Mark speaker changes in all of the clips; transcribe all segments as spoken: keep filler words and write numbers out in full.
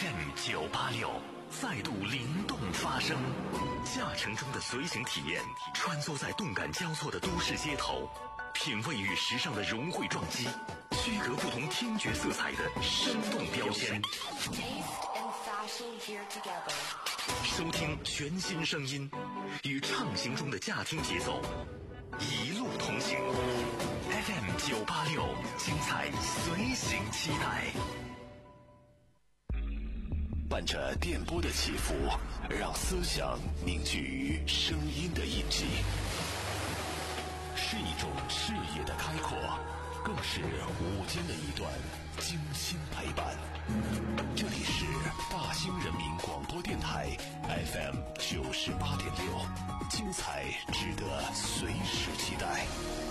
Speaker 1: M 九八六再度灵动发声，驾乘中的随行体验，穿梭在动感交错的都市街头，品味与时尚的融汇撞击，区隔不同听觉色彩的生动标签。收听全新声音，与畅行中的驾听节奏，一路同行。F M 九八六，精彩随行期待。
Speaker 2: 伴着电波的起伏，让思想凝聚于声音的印记，是一种视野的开阔，更是午间的一段精心陪伴。这里是大兴人民广播电台 F M 九十八点六，精彩值得随时期待。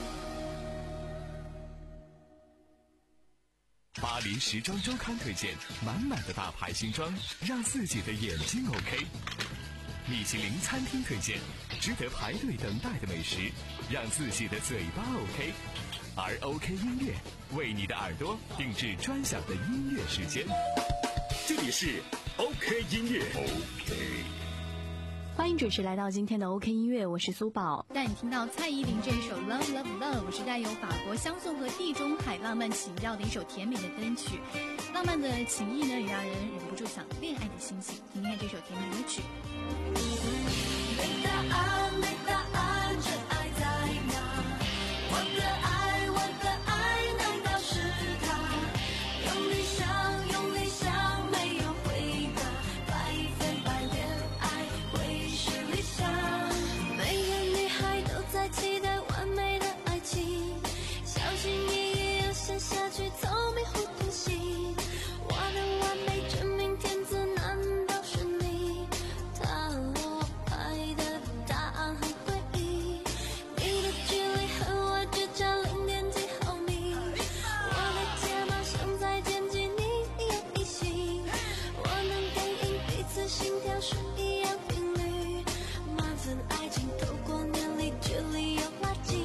Speaker 3: 巴黎时装周刊推荐满满的大牌新装，让自己的眼睛 OK。米其林餐厅推荐值得排队等待的美食，让自己的嘴巴 OK。而 OK 音乐为你的耳朵定制专享的音乐时间。这里是 OK 音乐 OK。
Speaker 4: 欢迎准时来到今天的 OK 音乐，我是苏宝。
Speaker 5: 带你听到蔡依林这一首 Love Love Love， 是带有法国香颂和地中海浪漫情调的一首甜美的歌曲。浪漫的情意呢，也让人忍不住想恋爱的心情。听听看这首甜美歌曲。
Speaker 6: 没答案，没答案，真爱在哪？我的爱，我的爱，难道是他？用力想，用力想，没有回答，百分百恋爱会是理想。每个女孩都在期待完美的爱情，小心翼翼又陷下去，聪明糊涂心。我的完美真命天子难道是你？塔罗牌的答案很诡异，你的距离和我只差零点几毫米，我的睫毛像在剪辑，你有异性，我能感应彼此心跳是一样频率，满分爱情透过年龄距离又拉近，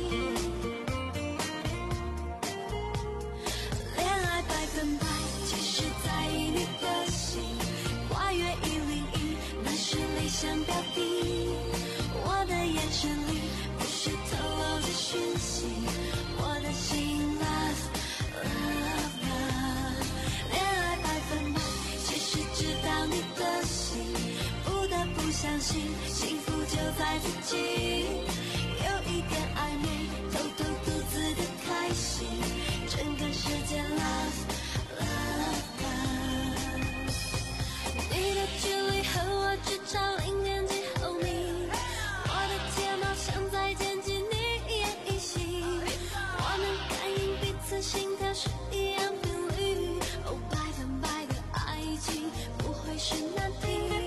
Speaker 6: 恋爱百分百其实在意你的心，跨越一零一那是理想标的，我的眼神里不是透露着讯息，我的心 love love love， 恋爱百分百其实知道你的心，不得不相信幸福就在自己，有一点暧昧偷偷独自的开心，整个世界 love love love， 你的距离和我只差零点几毫米，我的睫毛像在剪辑，你也异性，我能感应彼此心跳是一样频率，哦，百分百的爱情不会是难题，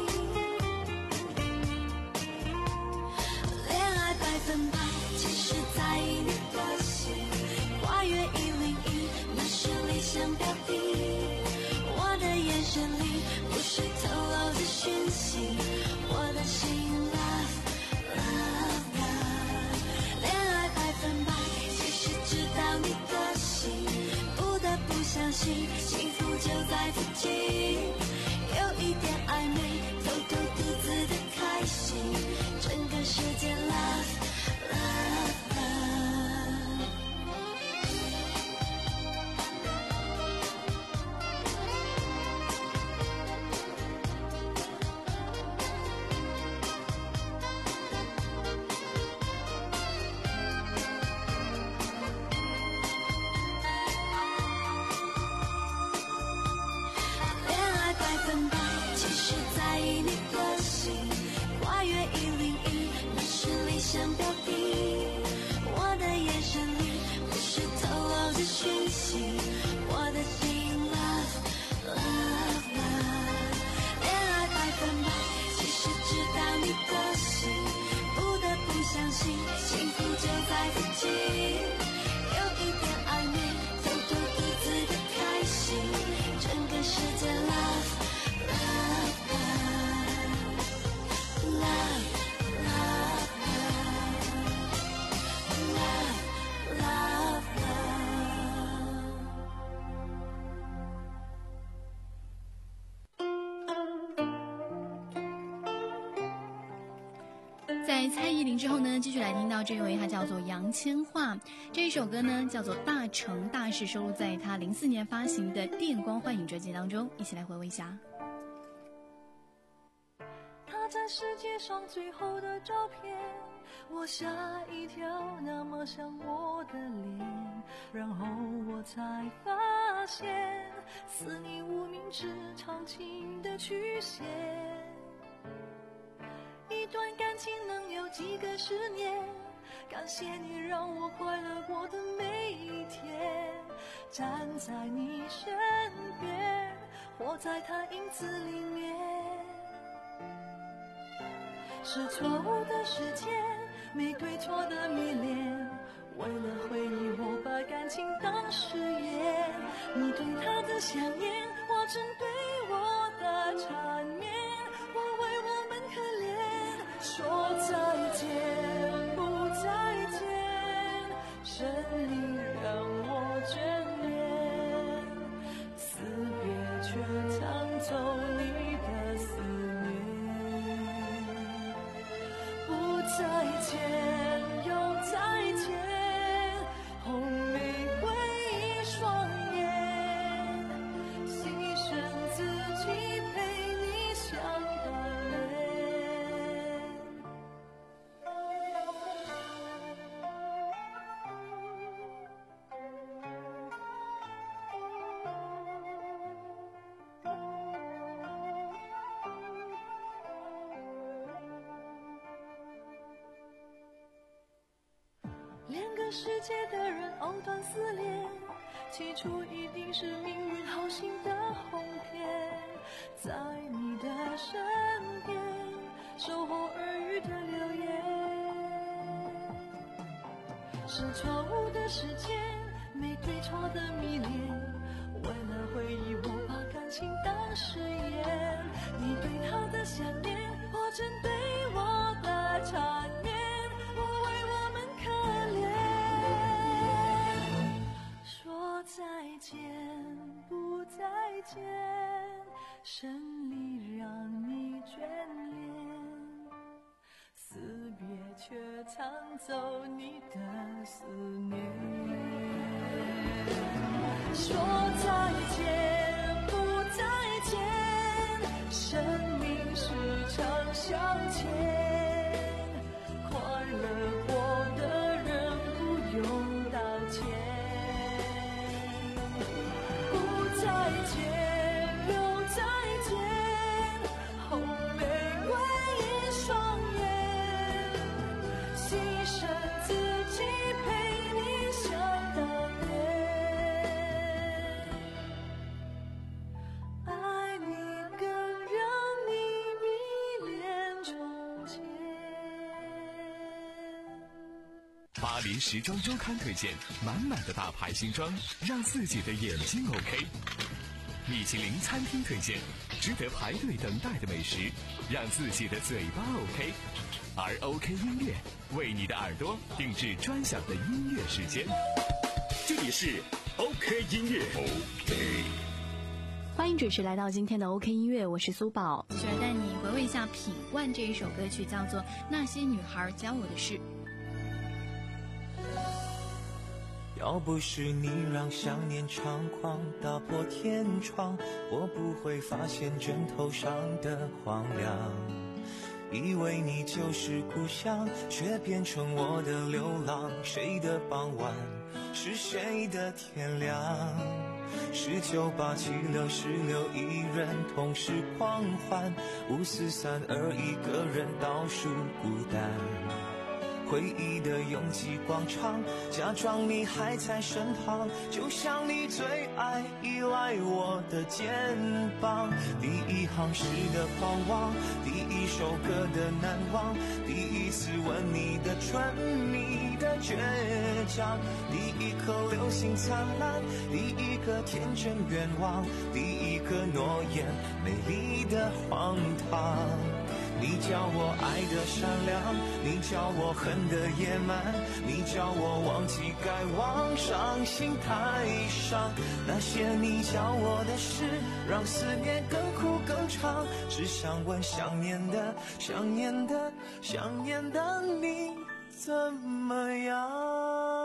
Speaker 6: 恋爱百分百其实在意你的心，跨越一零一那是理想标的，我的眼神里不是透露着讯息，我的心 love love love， 恋爱百分百其实知道你的心，不得不相信幸福就在自己，有一点暧昧偷偷独自的开心，整个世界 love love love。恋爱百分百其实在意你的心，跨越一零一那是理想标的，我的眼神里不是透露着讯息，我的心 love love love， 恋爱百分百其实知道你的心，不得不相信幸福就在自己，有一点暧昧偷偷独自的开心，整个世界 love love love love love love。
Speaker 5: 在蔡依林之后呢，继续来听到这位，他叫做杨千嬅。这一首歌呢叫做《大成大事》，收录在他零四年发行的《电光幻影》专辑当中，一起来回味一下。
Speaker 6: 他在世界上最后的照片，我吓一跳，那么像我的脸，然后我才发现似你无名指长情的曲线。一段感情能有几个十年，感谢你让我快乐过的每一天，站在你身边，活在他影子里面。是错误的时间，没对错的迷恋，为了回忆我把感情当誓言。你对他的想念，我针对我的缠绵，我为我们可怜，说再见不再见，生命让我眷恋，死别却抢走你的思念。不再见又再见，红玫瑰一双眼，牺牲自己陪你想当年。两个世界的人藕断丝连，起初一定是命运好心的哄骗，在你的身边守候耳语的流言。是错误的时间，没对错的迷恋，为了回忆我把感情当誓言。你对他的想念，我针对我的缠绵，我为我们可怜。说再见不再见，胜利让你眷恋，死别却抢走你的思念。说再见不再见，生命时常向前，快乐过的人不用道歉。不再见又再见，红玫瑰一双眼，牺牲自己陪你想当年。爱你更让你迷恋从前。
Speaker 3: 巴黎时装周刊推荐满满的大牌新装，让自己的眼睛 OK。米其林餐厅推荐值得排队等待的美食，让自己的嘴巴 OK。而 OK 音乐为你的耳朵定制专享的音乐时间。
Speaker 1: 这里是 OK 音乐 OK。
Speaker 4: 欢迎准时来到今天的 OK 音乐，我是苏宝。
Speaker 5: 继续来带你回味一下品冠这一首歌曲，叫做《那些女孩教我的事》。
Speaker 7: 要不是你让想念猖狂打破天窗，我不会发现枕头上的荒凉。以为你就是故乡，却变成我的流浪。谁的傍晚是谁的天亮？十九八七六十六，一人同时狂欢。五四三二，一个人倒数孤单。回忆的拥挤广场，假装你还在身旁，就像你最爱依赖我的肩膀。第一行诗的狂妄，第一首歌的难忘，第一次吻你的唇蜜， 你的倔强，第一颗流星灿烂，第一个天真愿望，第一个诺言美丽的荒唐。你叫我爱的善良，你叫我恨的野蛮，你叫我忘记该忘，伤心太伤。那些你教我的事，让思念更苦更长。只想问想念的想念的想念的你怎么样？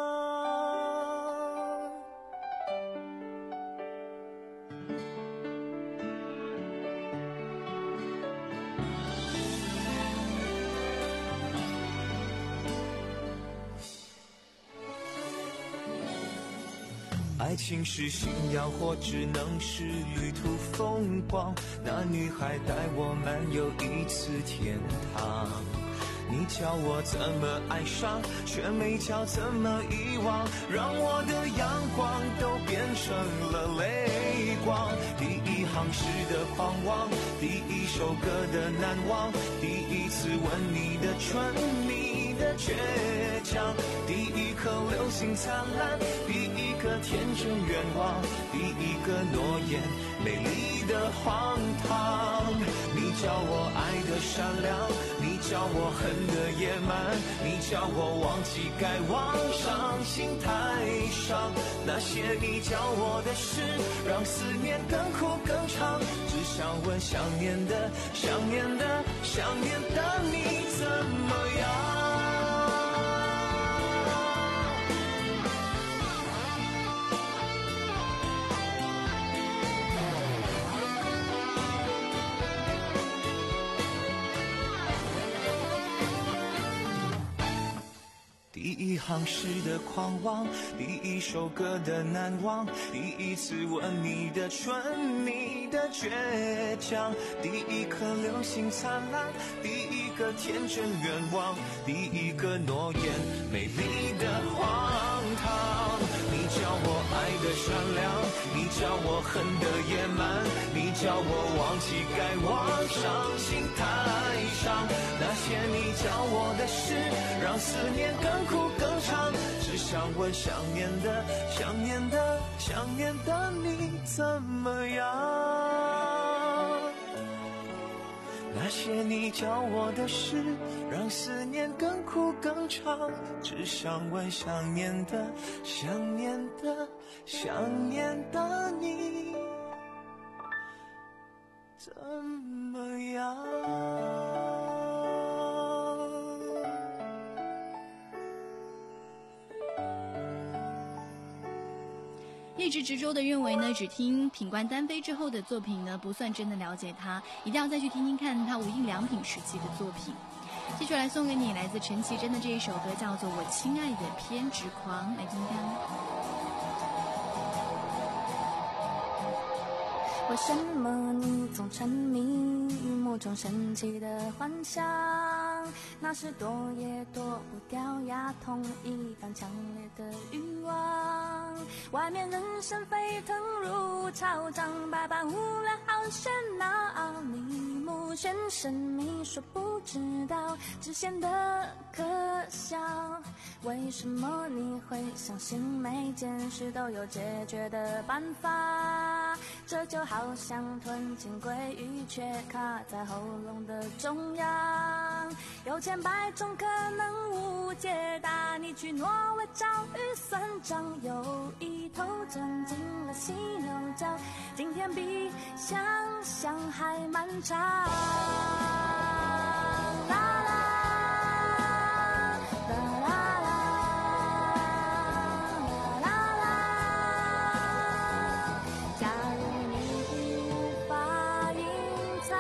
Speaker 7: 爱情是信仰或只能是旅途风光，那女孩带我漫游一次天堂。你教我怎么爱上，却没教怎么遗忘，让我的阳光都变成了泪光。第一行诗的狂妄，第一首歌的难忘，第一次吻你的唇，你的倔强，第一颗流星灿烂，第一个天真愿望，第一个诺言美丽的荒唐。你教我爱的善良，你教我恨的野蛮，你教我忘记该忘，伤心太伤。那些你教我的事，让思念更苦更长。只想问想念的想念的想念的你怎么样？第一行诗的狂妄，第一首歌的难忘，第一次吻你的唇，你的倔强，第一颗流星灿烂，第一个天真愿望，第一个诺言美丽的荒唐。你教我爱的善良，你教我恨的野蛮，你教我忘记该忘，伤心太伤。那些你教我的事，让思念更苦更长。只想问想念的想念的想念的你怎么样？那些你教我的事，让思念更苦更长。只想问想念的想念的想念的你怎么样？
Speaker 5: 一直执着的认为呢，只听品冠单飞之后的作品呢，不算真的了解他，一定要再去听听看他无印良品时期的作品。继续来送给你来自陈绮贞的这一首歌，叫做《我亲爱的偏执狂》，来听听。
Speaker 8: 为什么你总沉迷于某种神奇的幻想？那是躲也躲不掉呀，同一般强烈的欲望。外面人声沸腾如潮涨，百般无聊好喧闹。你目眩神迷，说不知道，只显得可笑。为什么你会相信每件事都有解决的办法？这就好像吞进鲑鱼，却卡在喉咙的中央。有千百种可能无解答，你去挪威找预算账，有一头钻进了犀牛角，今天比想象还漫长。啦啦啦啦啦啦啦，假如你无法隐藏，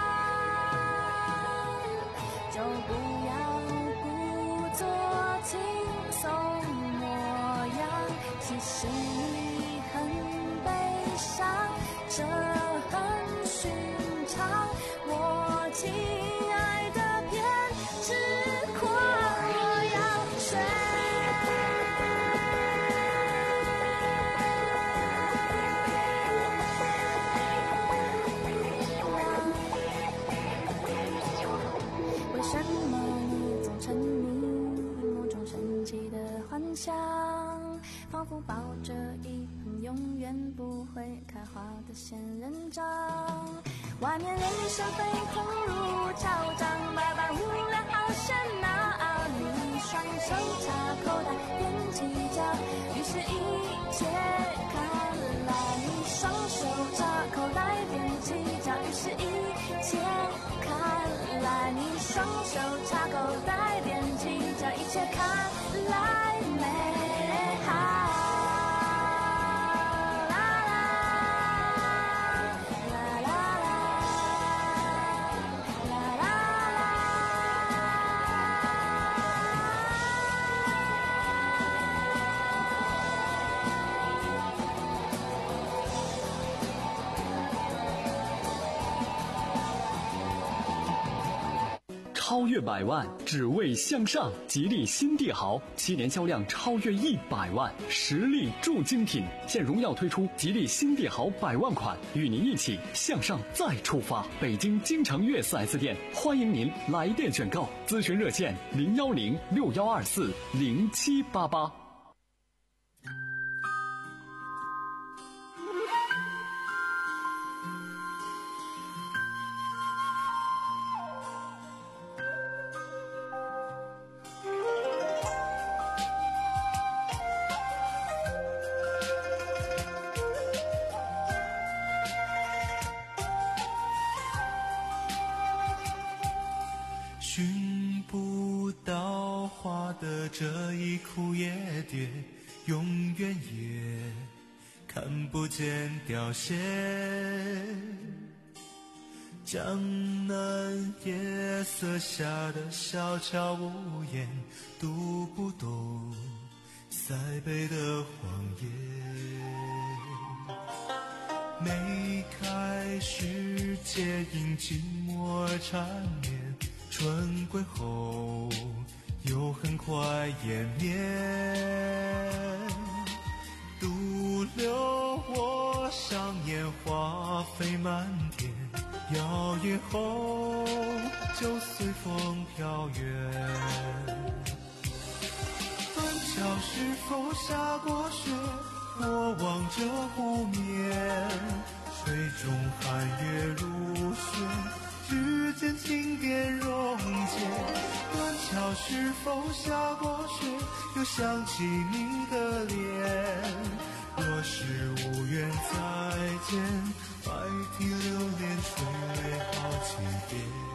Speaker 8: 就不要故作轻松模样。其实你很悲伤，这很寻常。我亲爱的偏执狂，我要睡。为什么你总沉迷某种神奇的边不会开花的仙人掌。外面人声沸腾如潮涨，百般无聊好喧闹。你双手插口袋踮起脚，于是一切看来。你双手插口袋踮起脚，于是一切看来。你双手插口袋踮起脚，一切看来美好。
Speaker 9: 超越百万，只为向上。吉利新帝豪七年销量超越一百万，实力铸精品。现荣耀推出吉利新帝豪百万款，与您一起向上再出发。北京京城悦 四 S 店欢迎您来电选购，咨询热线零幺零六幺二四零七八八。
Speaker 7: 寻不到花的这一枯叶蝶，永远也看不见凋谢。江南夜色下的小桥屋檐，读不懂塞北的荒野。梅开时节因寂寞而缠绵，春归后又很快湮灭。独留我上烟花飞满天，摇曳后就随风飘远。断桥是否下过雪？我望着湖面，水中寒月如雪，指尖轻点溶解。断桥是否下过雪？又想起你的脸。若是无缘再见，白涕流连垂泪好几遍。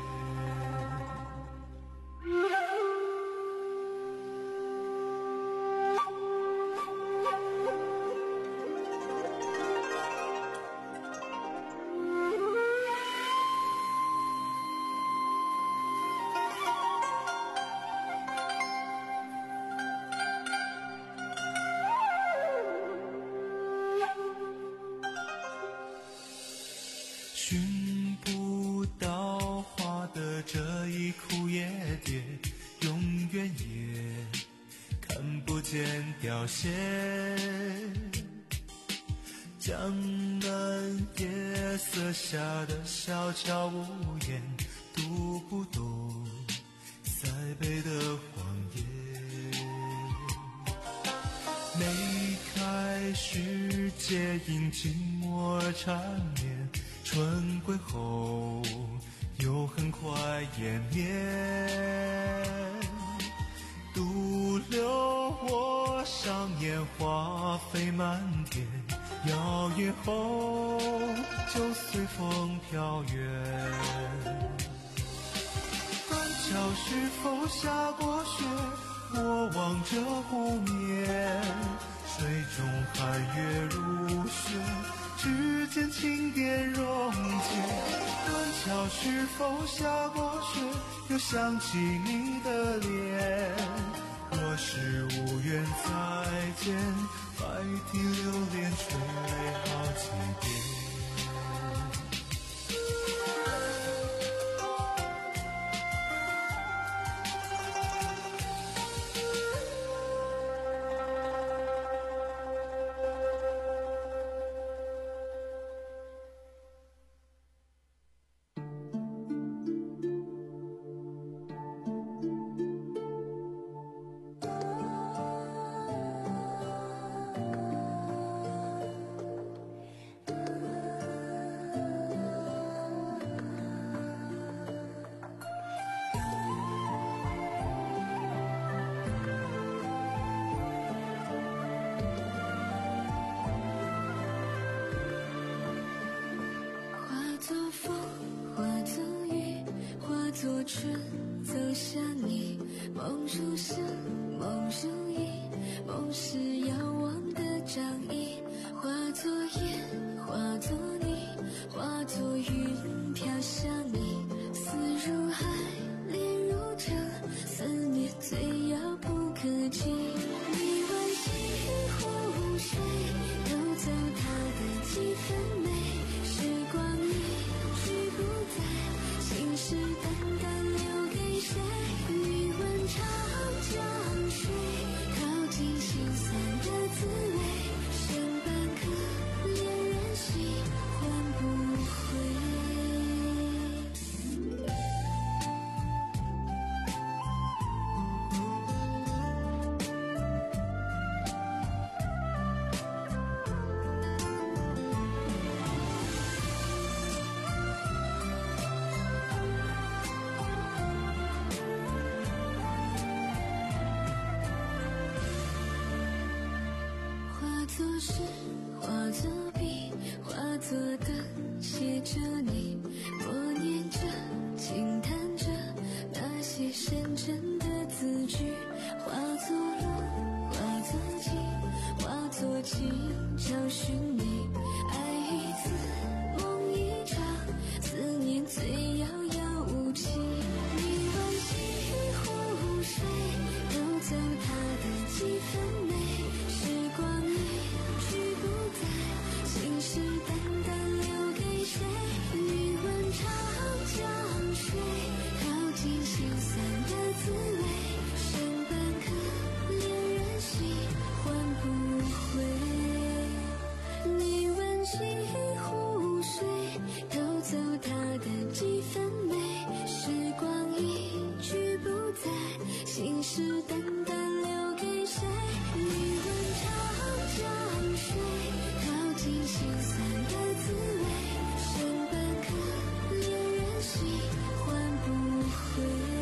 Speaker 7: 寻不到花的这一枯叶蝶，永远也看不见凋谢。江南夜色下的小桥屋檐，读不懂塞北的荒野。梅开时节因寂寞而缠绵，春归后又很快湮灭。独留我上烟花飞满天，摇曳后就随风飘远。断桥是否下过雪？我望着湖面，水中寒月如雪，指尖轻点溶解。断桥是否下过雪？又想起你的脸。若是无缘再见，白涕流连垂泪好几遍。
Speaker 6: 作春走向你，梦如声，梦如影，梦是遥望的掌印，化作烟，化作泥，化作云飘向你，思如海，恋如城，思念最遥不可及。你问西湖水，偷走它的几分美，时光一去不再，心事淡淡留给谁？你问长江水，靠近心酸的滋味，剩半颗恋人心，换不回。化作诗，化作笔，化作灯，写着你，默念着，轻弹着那些深沉的字句，化作路，化作景，化作情，找寻你，爱一次，梦一场，思念最遥遥无期。你问西湖水，偷走它的几分美，时光一去不再，心事淡淡留给谁？你问长江水，靠近心酸的滋味，剩半颗恋人心，换不回。你问西湖水，偷走它的几分美，时光一去不再，心事淡淡留给谁？你问长江水，靠近心酸的滋味，剩半颗恋人心，换不回。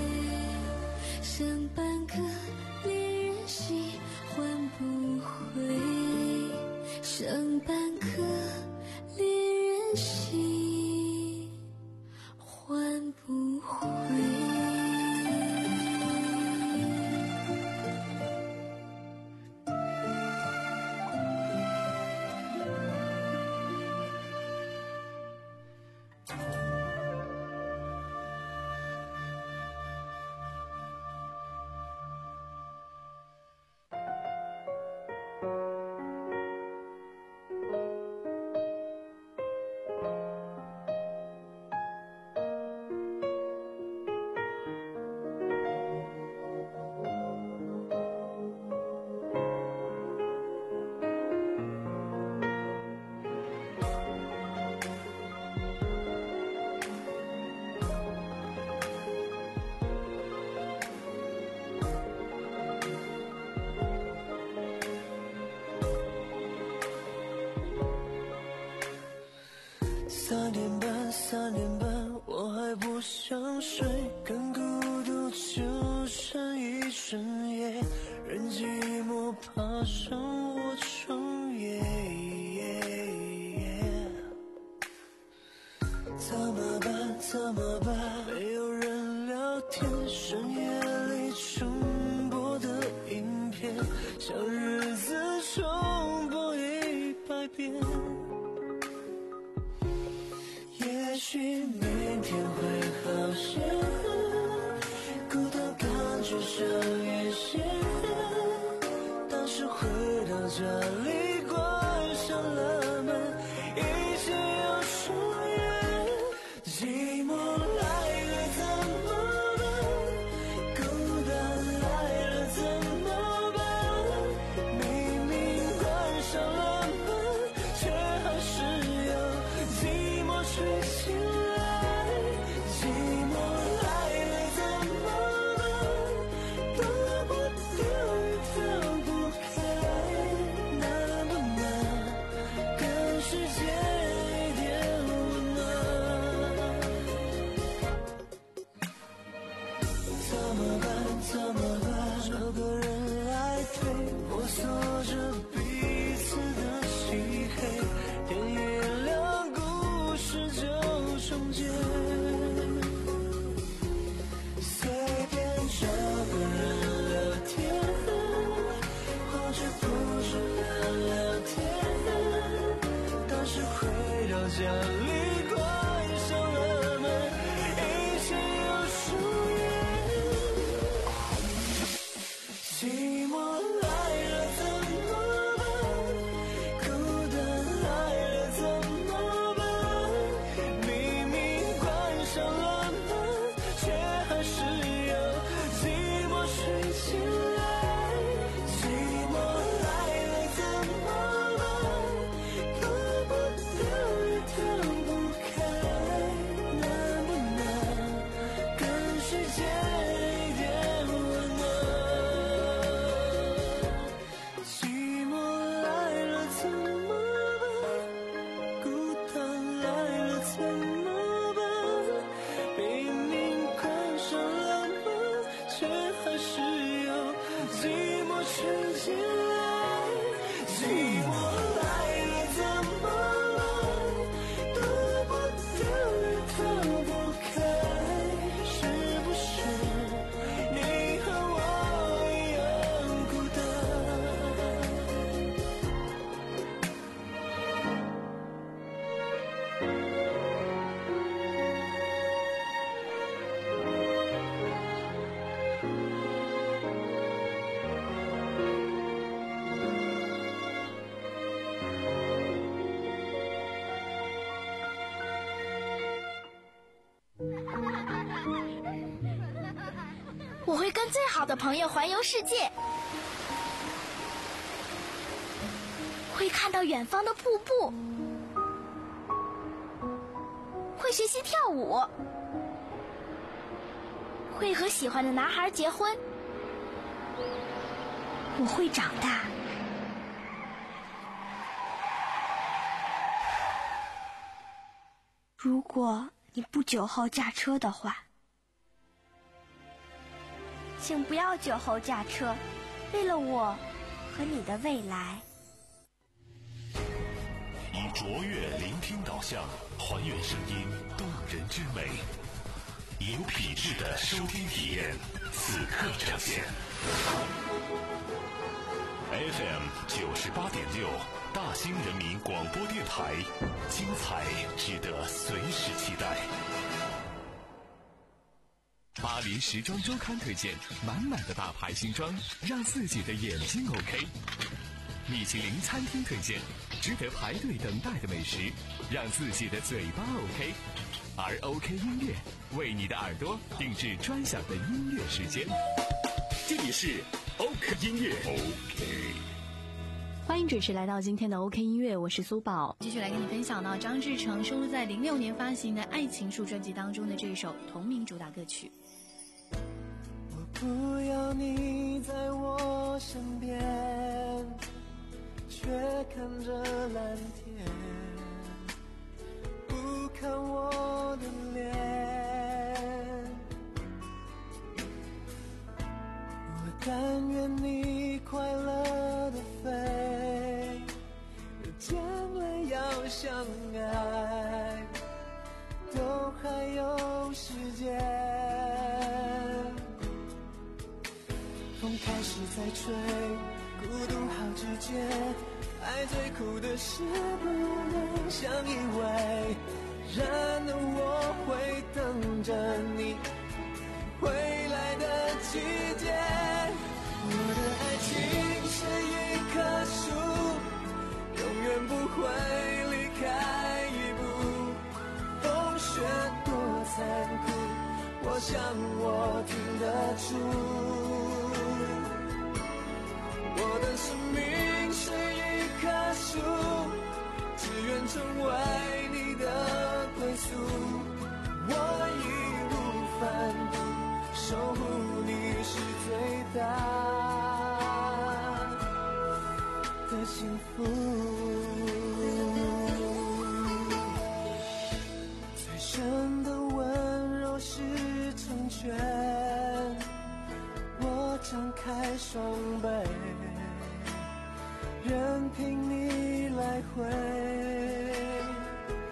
Speaker 6: 剩半颗恋人心，换不回。剩半颗恋人心，换不回。
Speaker 10: 三点半，三点半，我还不想睡，更孤独就剩一整夜，任寂寞爬上我窗沿。怎么办？怎么办？没有人聊天，深夜里重播的影片，像日子重播一百遍。也许明天会好些，孤单感觉像一些，但是回到这里关上了门，一切又重演。寂寞来了怎么办？孤单来了怎么办？明明关上了门，却还是有寂寞吹醒来。寂寞来了怎么办？躲不掉也逃不开，那家里关上了门，一切又疏远。寂寞来了怎么办？孤单来了怎么办？明明关上了门，却还是有寂寞睡醒来。寂寞来了怎么办？躲不掉也逃不开，能不能跟世界一点温暖？寂寞来了怎么办？孤单来了怎么办？明明关上了门，却还是有寂寞吹进来。寂寞来了怎么办？躲不掉也逃不开，是不是你和我一样孤
Speaker 11: 我会跟最好的朋友环游世界，会看到远方的瀑布，会学习跳舞，会和喜欢的男孩结婚。我会长大。如果你不酒后驾车的话，请不要酒后驾车，为了我和你的未来。
Speaker 2: 以卓越聆听导向，还原声音动人之美，以有品质的收听体验，此刻呈现。F M 九十八点六，大兴人民广播电台，精彩值得随时期待。
Speaker 3: 巴黎时装周刊推荐满满的大牌新装，让自己的眼睛 OK。米其林餐厅推荐值得排队等待的美食，让自己的嘴巴 OK。而 OK 音乐为你的耳朵定制专享的音乐时间。这里是 OK 音乐 OK。
Speaker 4: 欢迎准时来到今天的 OK 音乐，我是苏宝。
Speaker 5: 继续来跟你分享到张志成收录在零六年发行的《爱情树》专辑当中的这一首同名主打歌曲。
Speaker 10: 我不要你在我身边，却看着蓝天，不看我的脸。我但愿你快乐的飞，将来要相爱，都还有时间。风开始在吹，孤独好直接，爱最苦的是不能相依偎。然而我会等着你回来的季节。我的爱情是一棵树，永远不会离开一步。风雪多残酷，我想我听得出。我的生命是一棵树，只愿成为你的归宿。我义无反顾，守护你是最大的幸福。最深的温柔是成全，我张开双臂，任凭你来回。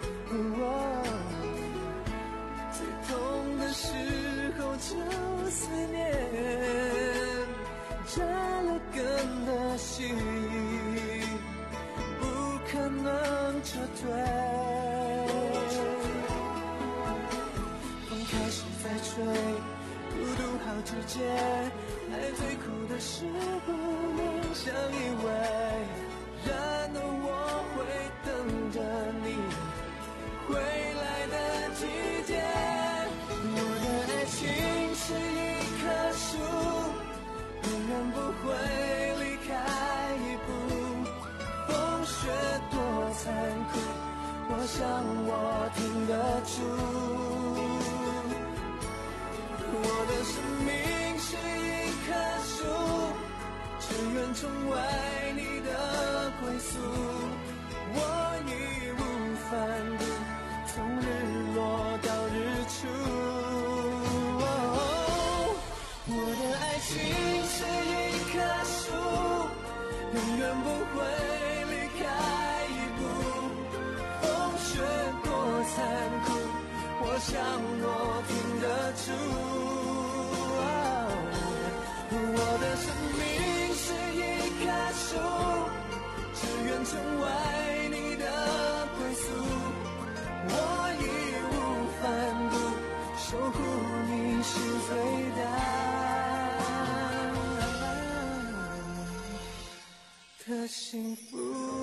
Speaker 10: 的是不能相依偎，然而我会等着你回来的季节。我的爱情是一棵树，永远不会离开一步。风雪多残酷，我想我挺得住。我的生命是一棵树，只愿成为你的归宿。我义无反顾，从日落到日出。哦，我的爱情是一棵树，永远不会离开一步。风雪多残酷，我想我挺得住。我的生命是一棵树，只愿成为你的归宿。我义无反顾，守护你是最大的幸福。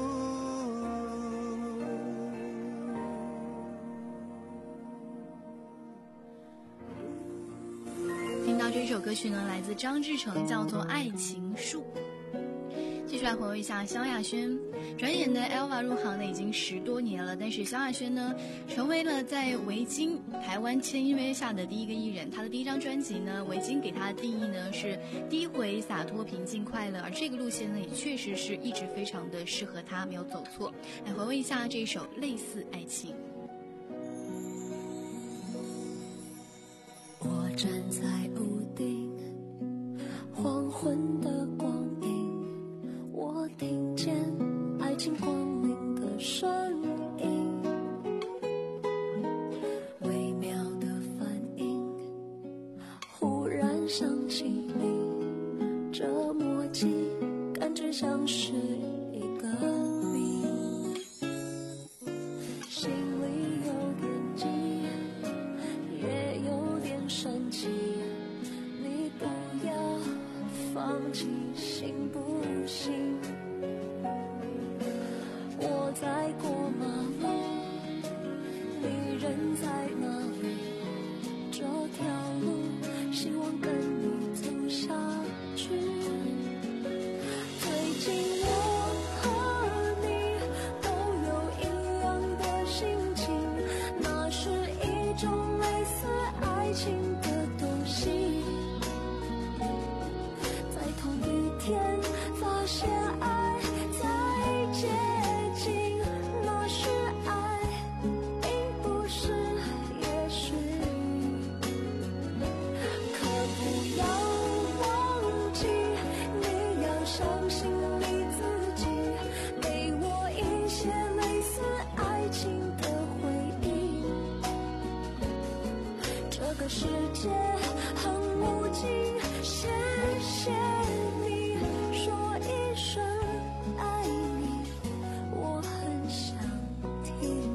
Speaker 5: 这首歌曲呢，来自张志成，叫做《爱情树》。继续来回味一下萧亚轩。转眼的 Elva 入行呢已经十多年了，但是萧亚轩呢，成为了在维京台湾签约下的第一个艺人。他的第一张专辑呢，维京给他的定义呢是低回、洒脱、平静、快乐，而这个路线呢，也确实是一直非常的适合他，没有走错。来回味一下这首《类似爱情》。
Speaker 6: 我站在屋顶，黄昏的光影，我听见爱情光临的声音，微妙的反应，忽然想起你，这默契感觉像是一个谜，心里有点急，也有点生气，你不要放弃，行不行？我在过马路，你人在哪里？这条路希望跟你走下去。最近我和你都有一样的心情，那是一种类似爱情的东西，在同一天发现爱在接近，那是爱，并不是也许。可不要忘记，你要相信你自己，给我一些类似爱情的回忆。这个世界很无尽，谢谢你说一声爱你，我很想听。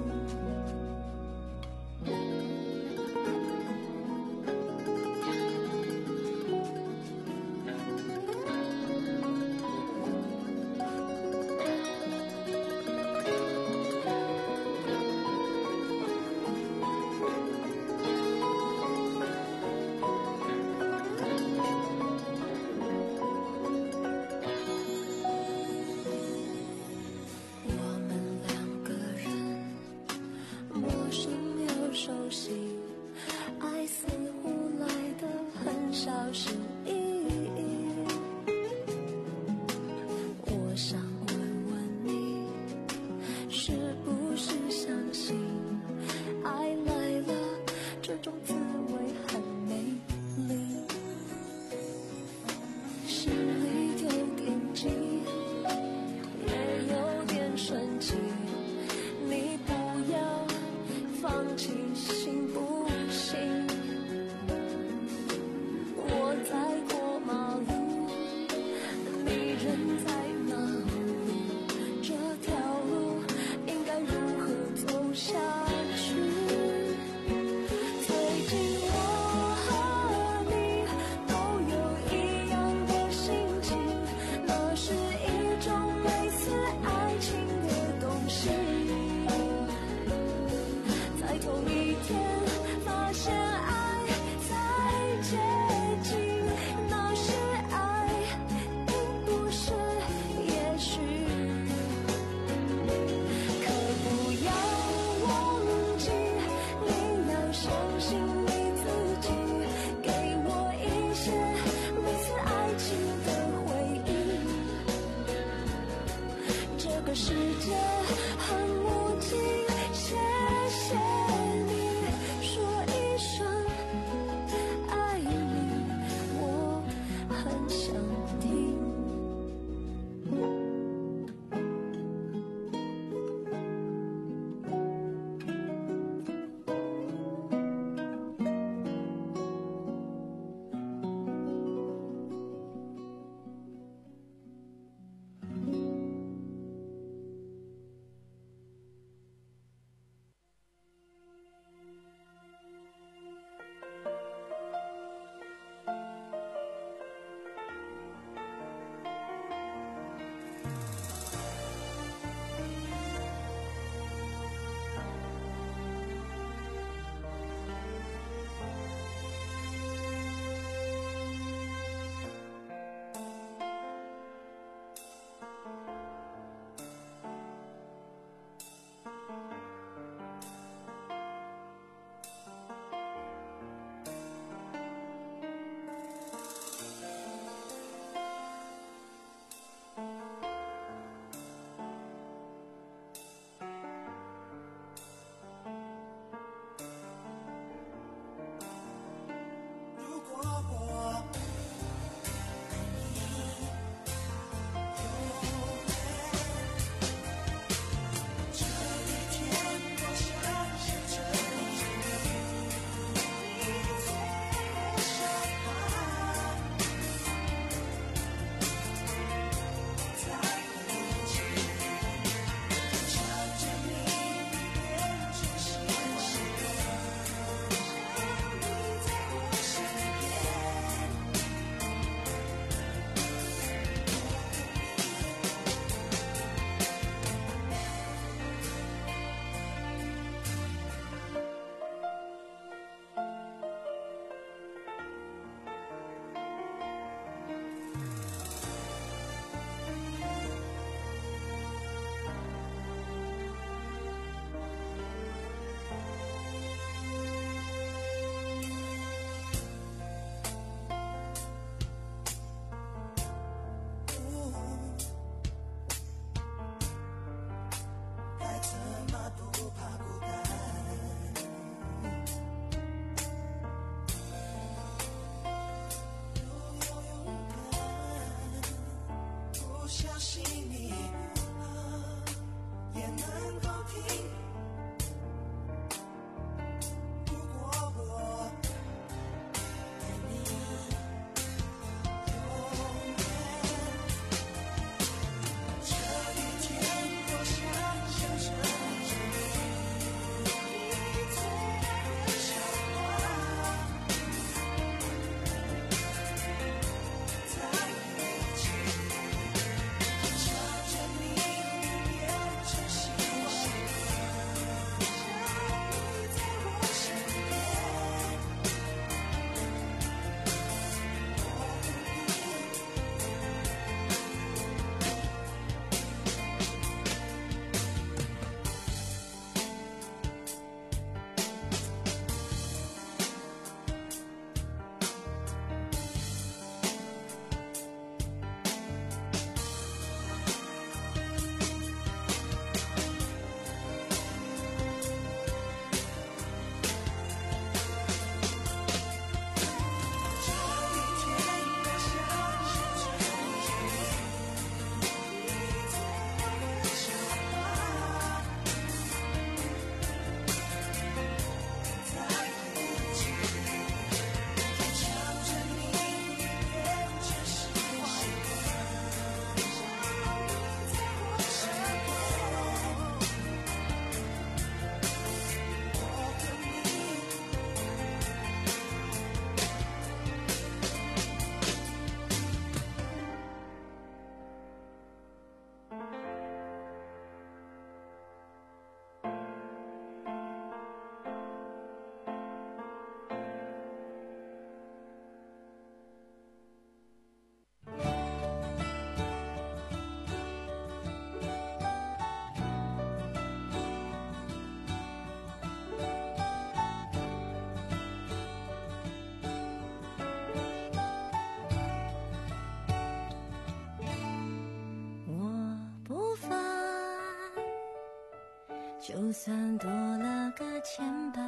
Speaker 8: 就算多了个牵绊，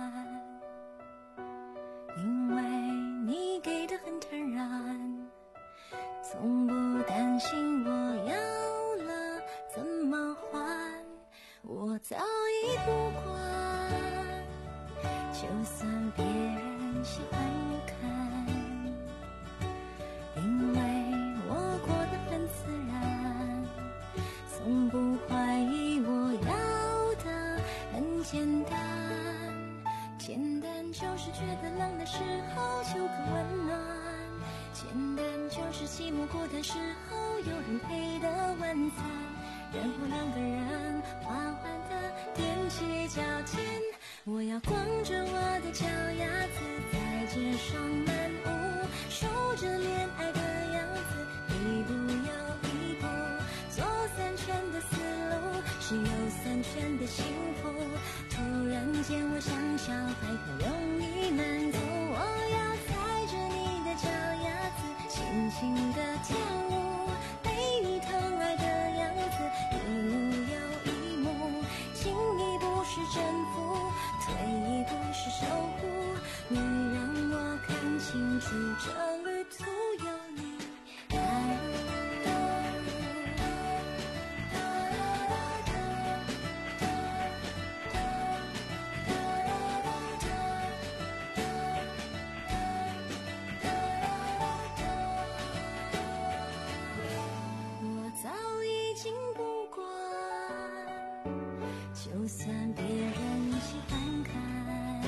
Speaker 8: 因为你给的很坦然，从不担心我要了怎么还，我早已不管，就算别人喜欢看，因为我过得很自然，从不怀疑我要的很简单，简单就是觉得冷的时候就个温暖，简单就是寂寞孤单时候有人陪的晚餐，然后两个人缓缓地踮起脚尖，我要光着我的脚丫子在街上漫舞，数着恋爱的样子，一步又一步，左三圈的思路是右三圈的幸福，突然间我想小孩很容易满足，我要踩着你的脚丫子轻轻地跳舞，被你疼爱的样子一幕又一幕，进一步是征服，退一步是守护，你让我看清楚这旅途有你爱。我早已经不管，就算别人喜欢看，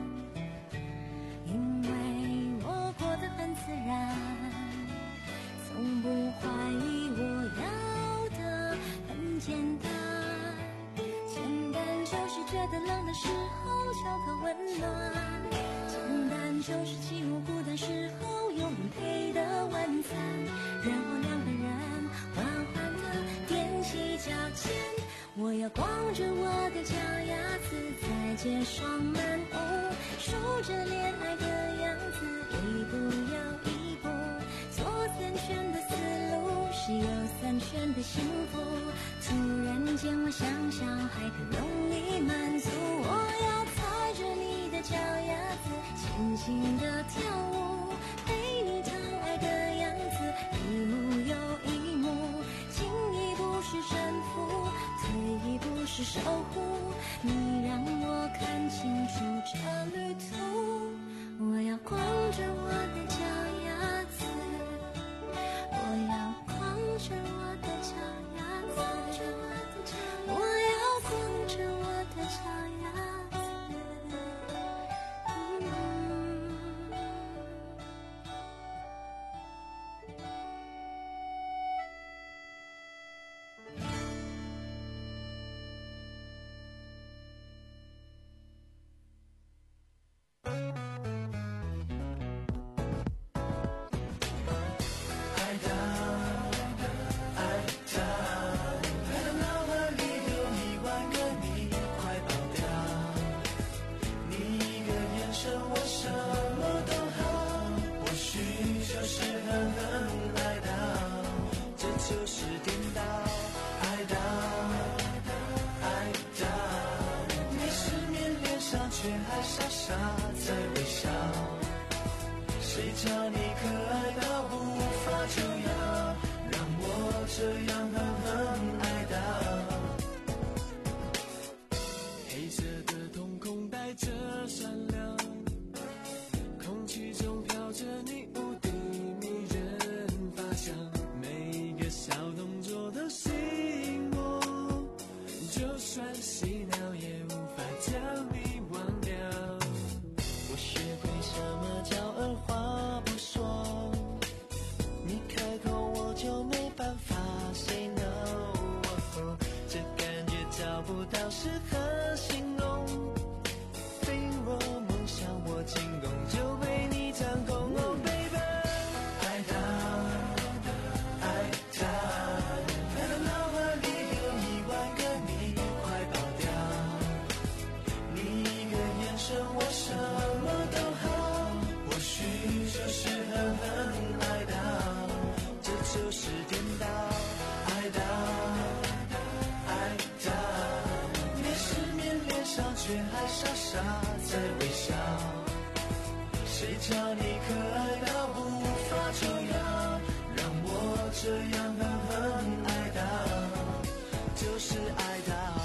Speaker 8: 因为我过得很自然，从不怀疑我要的很简单，简单就是觉得冷的时候找个温暖，简单就是寂寞孤单时候有人陪的晚餐，然后两个人缓缓地踮起脚尖，我要光着我的脚丫子在街上漫舞，数着恋爱的样子，一步又一步，左三圈的思路是右三圈的幸福，突然间我想小孩更容易满足，我要踩着你的脚丫子轻轻地跳舞，被你疼爱的样子一幕又一幕，进一步是征服，退一步是守护，你让我看清楚这旅途，我要光着我的脚丫子，我要光着我的脚丫子，我要光着我的脚丫子。
Speaker 10: 就是颠倒，爱到爱到，你失眠脸上却还傻傻在微笑，谁叫你可爱到无法就要让我这样狠狠爱到，黑色的瞳孔带着善良，空气中飘着你无敌迷人发香，每个小动作都吸引我，就算洗脑也无法将你忘掉。我学会什么叫二话不说，你开口我就没办法。 在微笑。谁叫你可爱到无法抽样，让我这样狠狠爱到，就是爱到。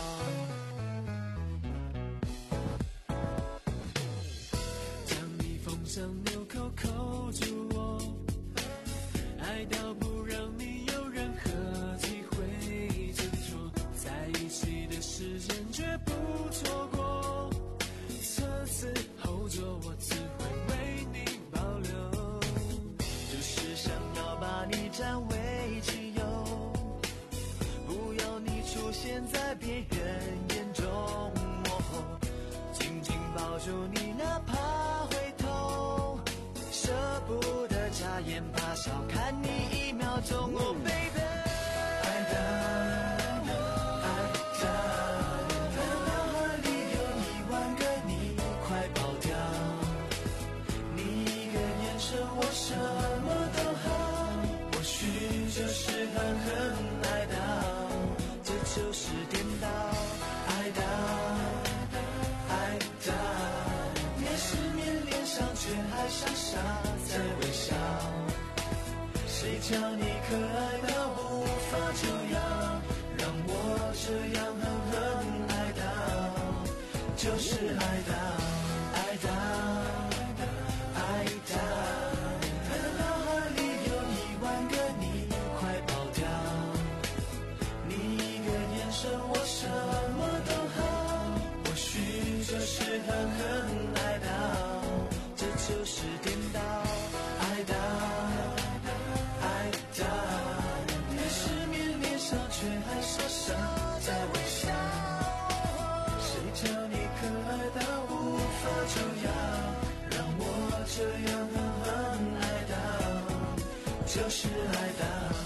Speaker 10: 将你封上纽扣扣住我，爱到不让你有任何机会挣脱，在一起的时间绝不错过，车子后座我只会为你保留，就是想要把你占为己有，不要你出现在别人眼中，哦，紧紧抱住你哪怕会痛，舍不得眨眼怕少看你一秒钟，哦 baby 爱到爱到，在脑海里有一万个你快跑掉，你一个眼神我什么都好，或许就是狠狠爱到，这就是颠倒，爱到爱到，面是面脸上却还傻傻在微笑，谁叫你可爱到无法久仰，让我这样狠狠爱到，就是爱到爱到爱到，在脑海里有一万个你快跑掉，你一个眼神我什么都好，或许就是狠狠爱到，这就是颠倒，爱到爱到，面是面脸上却还傻傻在微笑，谁叫你可爱到无法久仰，让我这样狠狠爱到，就是爱到。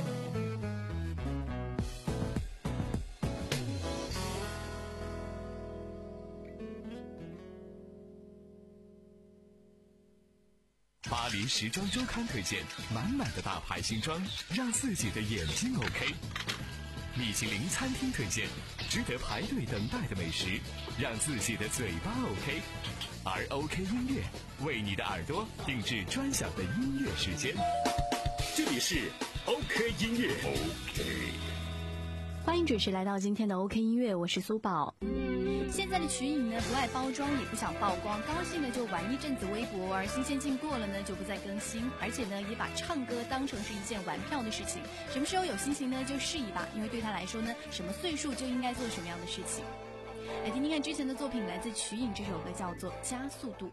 Speaker 3: 巴黎时装周刊推荐满满的大牌新装，让自己的眼睛 OK。米其林餐厅推荐值得排队等待的美食，让自己的嘴巴 OK。而 OK 音乐为你的耳朵定制专享的音乐时间。
Speaker 1: 这里是 OK 音乐 OK。
Speaker 4: 欢迎准时来到今天的 OK 音乐，我是苏宝。
Speaker 5: 现在的瞿颖呢，不爱包装，也不想曝光，高兴呢就玩一阵子微博，而新鲜劲过了呢就不再更新，而且呢也把唱歌当成是一件玩票的事情，什么时候有心情呢就试一把，因为对他来说呢，什么岁数就应该做什么样的事情。来听听看之前的作品，来自瞿颖，这首歌叫做《加速度》。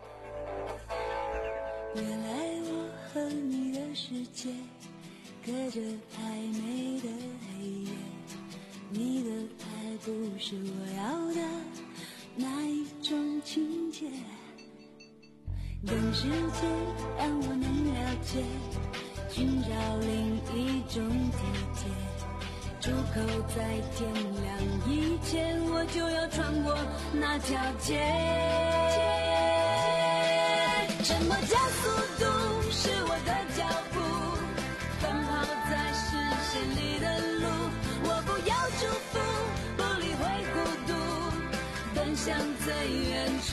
Speaker 6: 原来我和你的世界隔着暧昧的黑夜，你的爱不是我要的那一种情节，等时间让我能了解，寻找另一种体贴，出口在天亮以前，我就要穿过那条街。沉默加速度是我的脚步，奔跑在视线里的路，我不要祝福，不理会孤独，奔向最远处。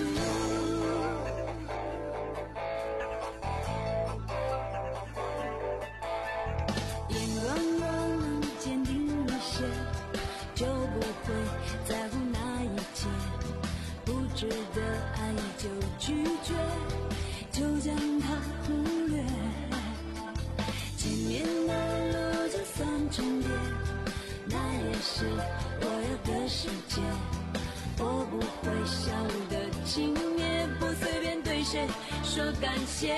Speaker 6: 眼光若能坚定一些，就不会在乎那一切，不值得爱就拒绝，就将它忽略。前面的路就算重叠，那也是我要的世界。我不会笑的轻蔑，不随便对谁说感谢。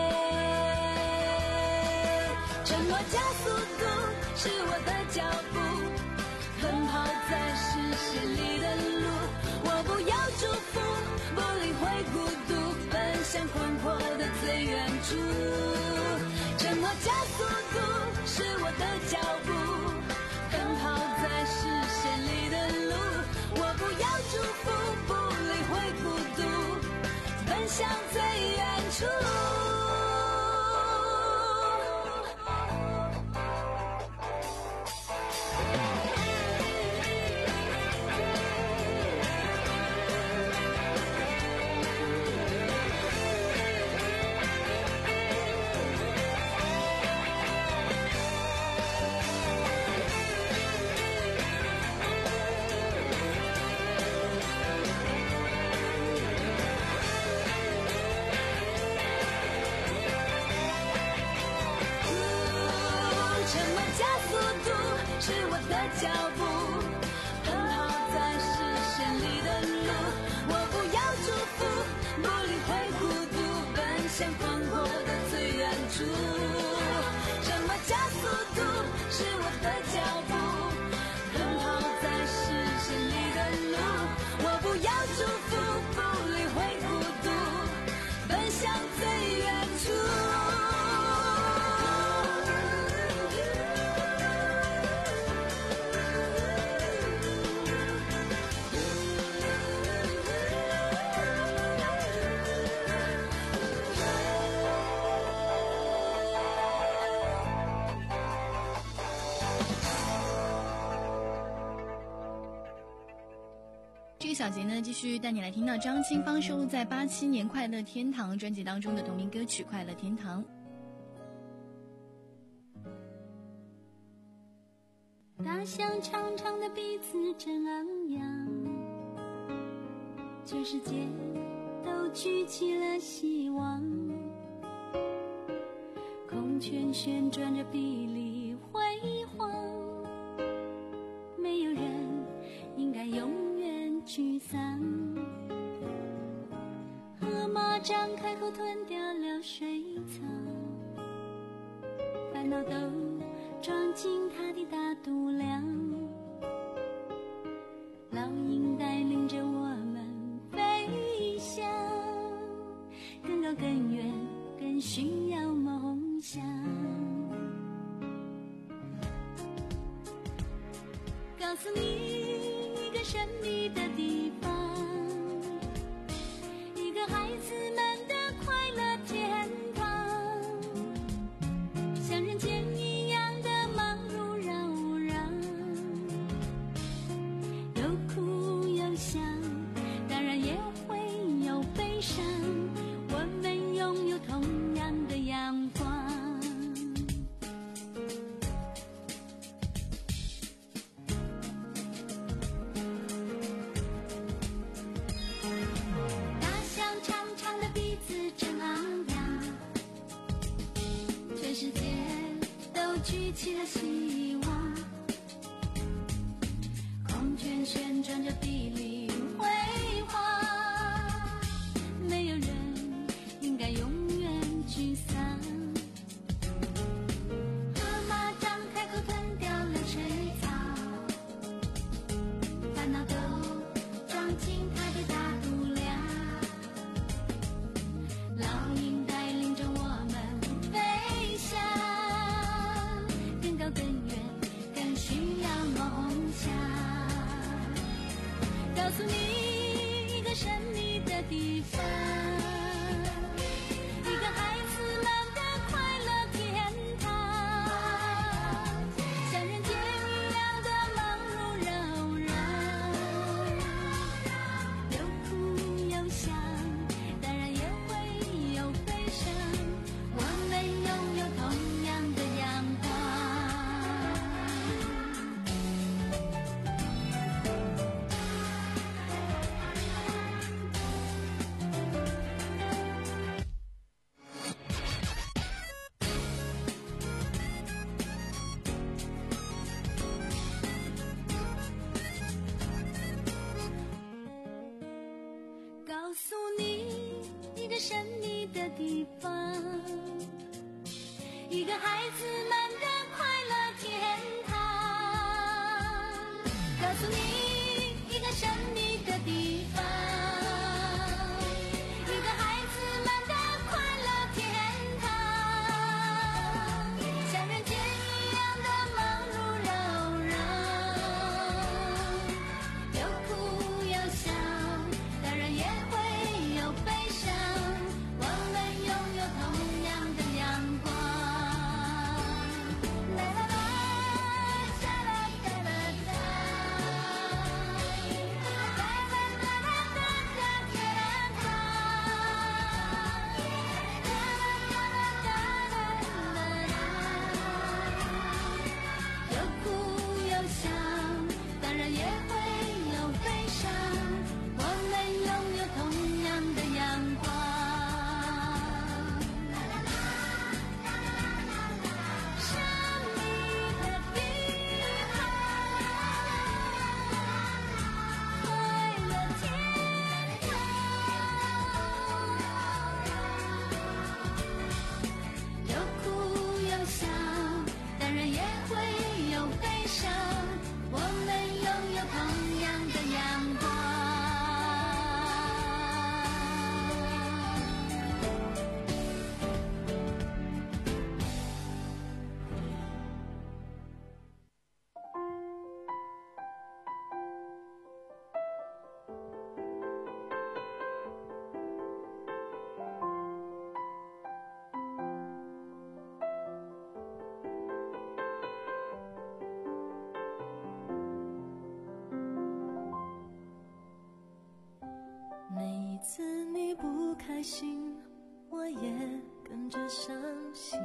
Speaker 6: 沉默加速度是我的脚步，奔跑在视线里的路，我不要祝福，不理会孤独，奔向宽阔的最远处。沉默加速度是我的脚步，奔跑在视线里的路，我不要祝福，不理会孤独，奔向最远处。
Speaker 5: 小杰呢，继续带你来听到张清芳收录在八七年《快乐天堂》专辑当中的同名歌曲《快乐天堂》。
Speaker 6: 大象长长的鼻子真昂扬，全世界都举起了希望。孔雀旋转着臂力辉煌，没有人应该永远沮丧。河马张开口吞掉了水草，烦恼都装进它的大肚量。老鹰带领着我们飞翔，更高更远更需要梦想。告诉你一个神秘的地方，一个孩子们的快乐天堂，像人间一样的忙碌扰攘，有哭有笑，当然也会有悲伤，我们拥有同样的阳光。大象长长的鼻子真昂扬，全世界都举起了希望。孔雀旋转着臂力辉煌，没有人应该永远沮丧。河马张开口吞掉了水草，烦恼都装进它的大肚量。老鹰带领着我们飞翔，更高更远更需要梦想。告诉你一个神秘的地方，一个孩子们的快乐天堂，像人间一样的忙碌扰攘，有哭有笑，当然也会有悲伤，我们拥有同样的阳光。告诉你一个神秘的地方，一个孩子们的快乐天堂。告诉你一个神秘的地方，一个孩子们的快乐天堂，像人间一样的忙碌扰攘，有哭有笑，当然也会有悲伤，我们拥有同样的阳光。啦啦啦，啦啦啦啦啦。 次你不开心，我也跟着伤心。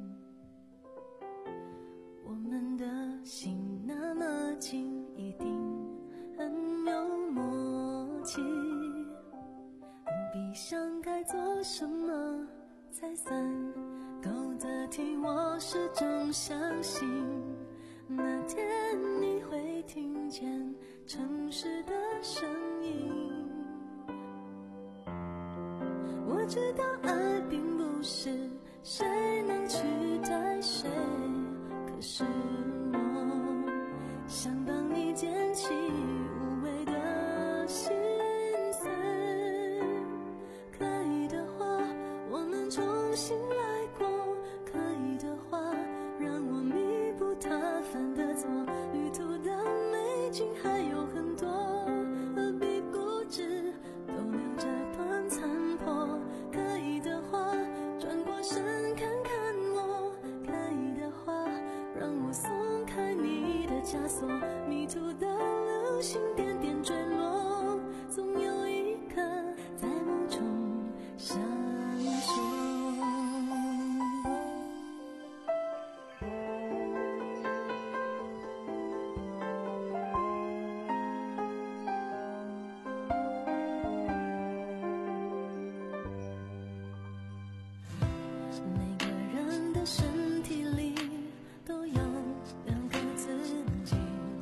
Speaker 6: 我们的心那么近，一定很有默契。不必想该做什么才算够得体，我始终相信那天你会听见城市的声音。我知道爱并不是谁能取代谁，可是我想帮你捡起无谓的心碎。可以的话我们重新来过，可以的话让我弥补他犯的错。旅途的美景还有很多，何必固执都留着段残破。可以的话转过身看看我，可以的话让我松开你的枷锁。迷途的流星点点坠落，总有一颗在梦中闪烁。每个人的身体里都有两个自己，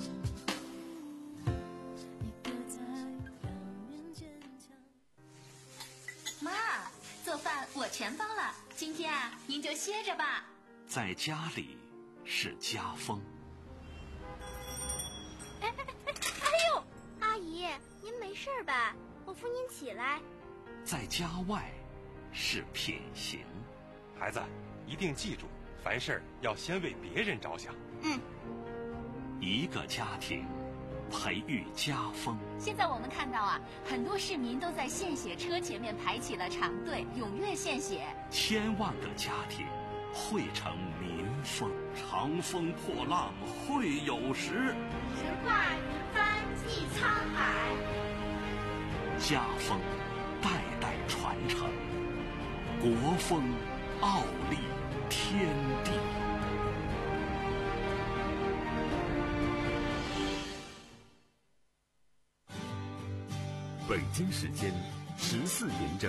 Speaker 6: 一个在两面坚强。
Speaker 12: 妈，做饭我全包了，今天啊，您就歇着吧。
Speaker 1: 在家里是家风。
Speaker 11: 哎哎哎哎呦，阿姨，您没事吧？我扶您起来。
Speaker 1: 在家外是品行。
Speaker 13: 孩子，一定记住，凡事要先为别人着想。
Speaker 12: 嗯。
Speaker 1: 一个家庭培育家风。
Speaker 12: 现在我们看到啊，很多市民都在献血车前面排起了长队，踊跃献血。
Speaker 1: 千万个家庭汇成民风。长风破浪会有时，
Speaker 11: 直挂云帆济沧海。
Speaker 1: 家风代代传承，国风傲立天地。
Speaker 3: 北京时间十四点整。